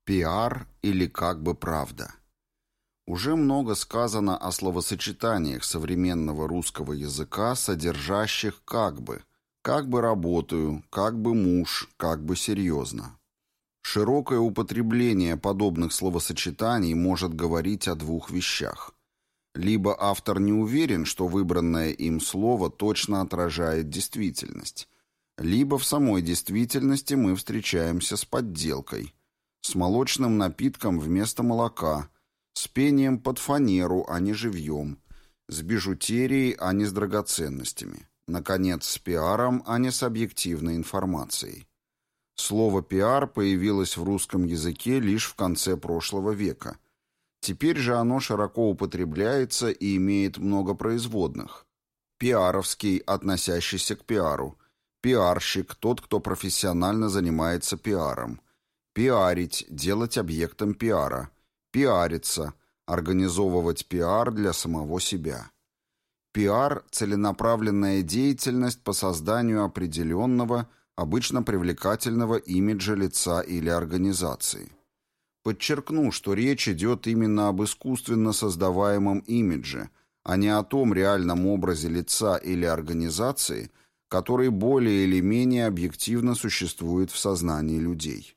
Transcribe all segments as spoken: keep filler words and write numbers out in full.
Пиар или как бы правда. Уже много сказано о словосочетаниях современного русского языка, содержащих «как бы», «как бы работаю», «как бы муж», «как бы серьезно». Широкое употребление подобных словосочетаний может говорить о двух вещах. Либо автор не уверен, что выбранное им слово точно отражает действительность, либо в самой действительности мы встречаемся с подделкой, с молочным напитком вместо молока, с пением под фанеру, а не живьем, с бижутерией, а не с драгоценностями, наконец, с пиаром, а не с объективной информацией. Слово «пиар» появилось в русском языке лишь в конце прошлого века. Теперь же оно широко употребляется и имеет много производных. Пиаровский, относящийся к пиару, пиарщик, тот, кто профессионально занимается пиаром, пиарить, делать объектом пиара, пиариться, организовывать пиар для самого себя. Пиар – целенаправленная деятельность по созданию определенного, обычно привлекательного имиджа лица или организации. Подчеркну, что речь идет именно об искусственно создаваемом имидже, а не о том реальном образе лица или организации, который более или менее объективно существует в сознании людей.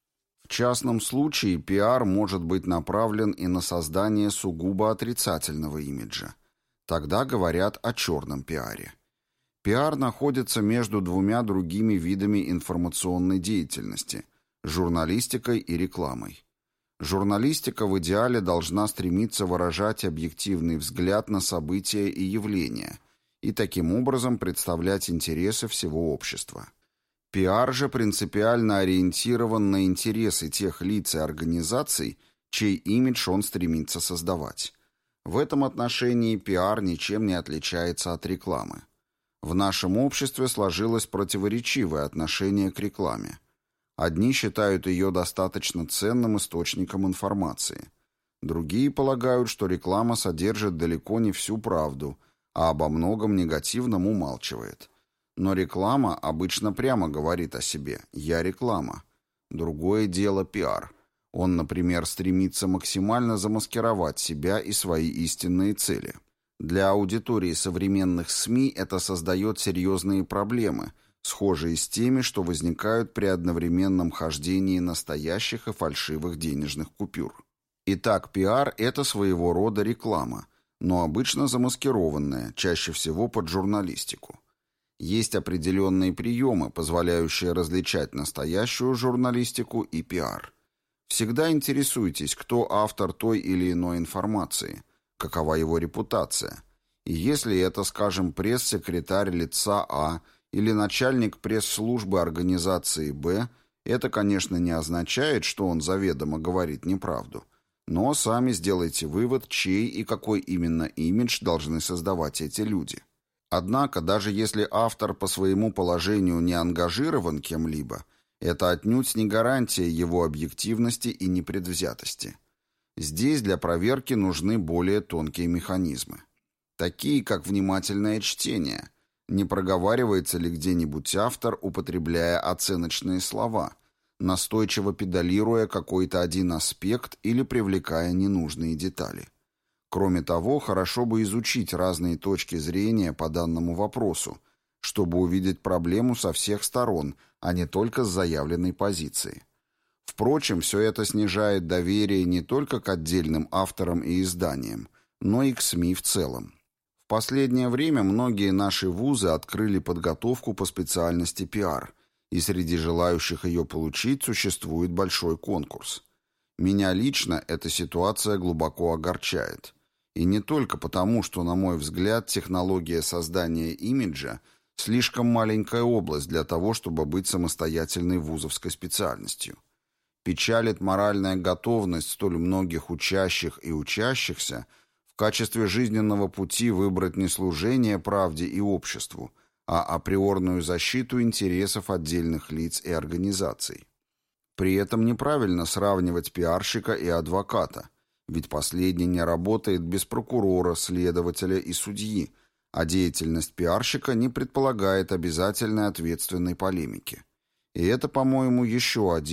В частном случае пиар может быть направлен и на создание сугубо отрицательного имиджа. Тогда говорят о черном пиаре. Пиар находится между двумя другими видами информационной деятельности – журналистикой и рекламой. Журналистика в идеале должна стремиться выражать объективный взгляд на события и явления и таким образом представлять интересы всего общества. Пиар же принципиально ориентирован на интересы тех лиц и организаций, чей имидж он стремится создавать. В этом отношении пиар ничем не отличается от рекламы. В нашем обществе сложилось противоречивое отношение к рекламе. Одни считают ее достаточно ценным источником информации. Другие полагают, что реклама содержит далеко не всю правду, а обо многом негативном умалчивает. Но реклама обычно прямо говорит о себе «я реклама». Другое дело пиар. Он, например, стремится максимально замаскировать себя и свои истинные цели. Для аудитории современных СМИ это создает серьезные проблемы, схожие с теми, что возникают при одновременном хождении настоящих и фальшивых денежных купюр. Итак, пиар – это своего рода реклама, но обычно замаскированная, чаще всего под журналистику. Есть определенные приемы, позволяющие различать настоящую журналистику и пиар. Всегда интересуйтесь, кто автор той или иной информации, какова его репутация. И если это, скажем, пресс-секретарь лица А или начальник пресс-службы организации Б, это, конечно, не означает, что он заведомо говорит неправду. Но сами сделайте вывод, чей и какой именно имидж должны создавать эти люди. Однако, даже если автор по своему положению не ангажирован кем-либо, это отнюдь не гарантия его объективности и непредвзятости. Здесь для проверки нужны более тонкие механизмы. Такие, как внимательное чтение. Не проговаривается ли где-нибудь автор, употребляя оценочные слова, настойчиво педалируя какой-то один аспект или привлекая ненужные детали. Кроме того, хорошо бы изучить разные точки зрения по данному вопросу, чтобы увидеть проблему со всех сторон, а не только с заявленной позиции. Впрочем, все это снижает доверие не только к отдельным авторам и изданиям, но и к СМИ в целом. В последнее время многие наши вузы открыли подготовку по специальности пиар, и среди желающих ее получить существует большой конкурс. Меня лично эта ситуация глубоко огорчает. И не только потому, что, на мой взгляд, технология создания имиджа слишком маленькая область для того, чтобы быть самостоятельной вузовской специальностью. Печалит моральная готовность столь многих учащих и учащихся в качестве жизненного пути выбрать не служение правде и обществу, а априорную защиту интересов отдельных лиц и организаций. При этом неправильно сравнивать пиарщика и адвоката, ведь последний не работает без прокурора, следователя и судьи, а деятельность пиарщика не предполагает обязательной ответственной полемики. И это, по-моему, еще один,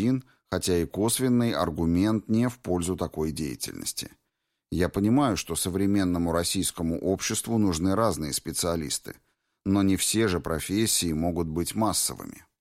хотя и косвенный аргумент не в пользу такой деятельности. Я понимаю, что современному российскому обществу нужны разные специалисты, но не все же профессии могут быть массовыми.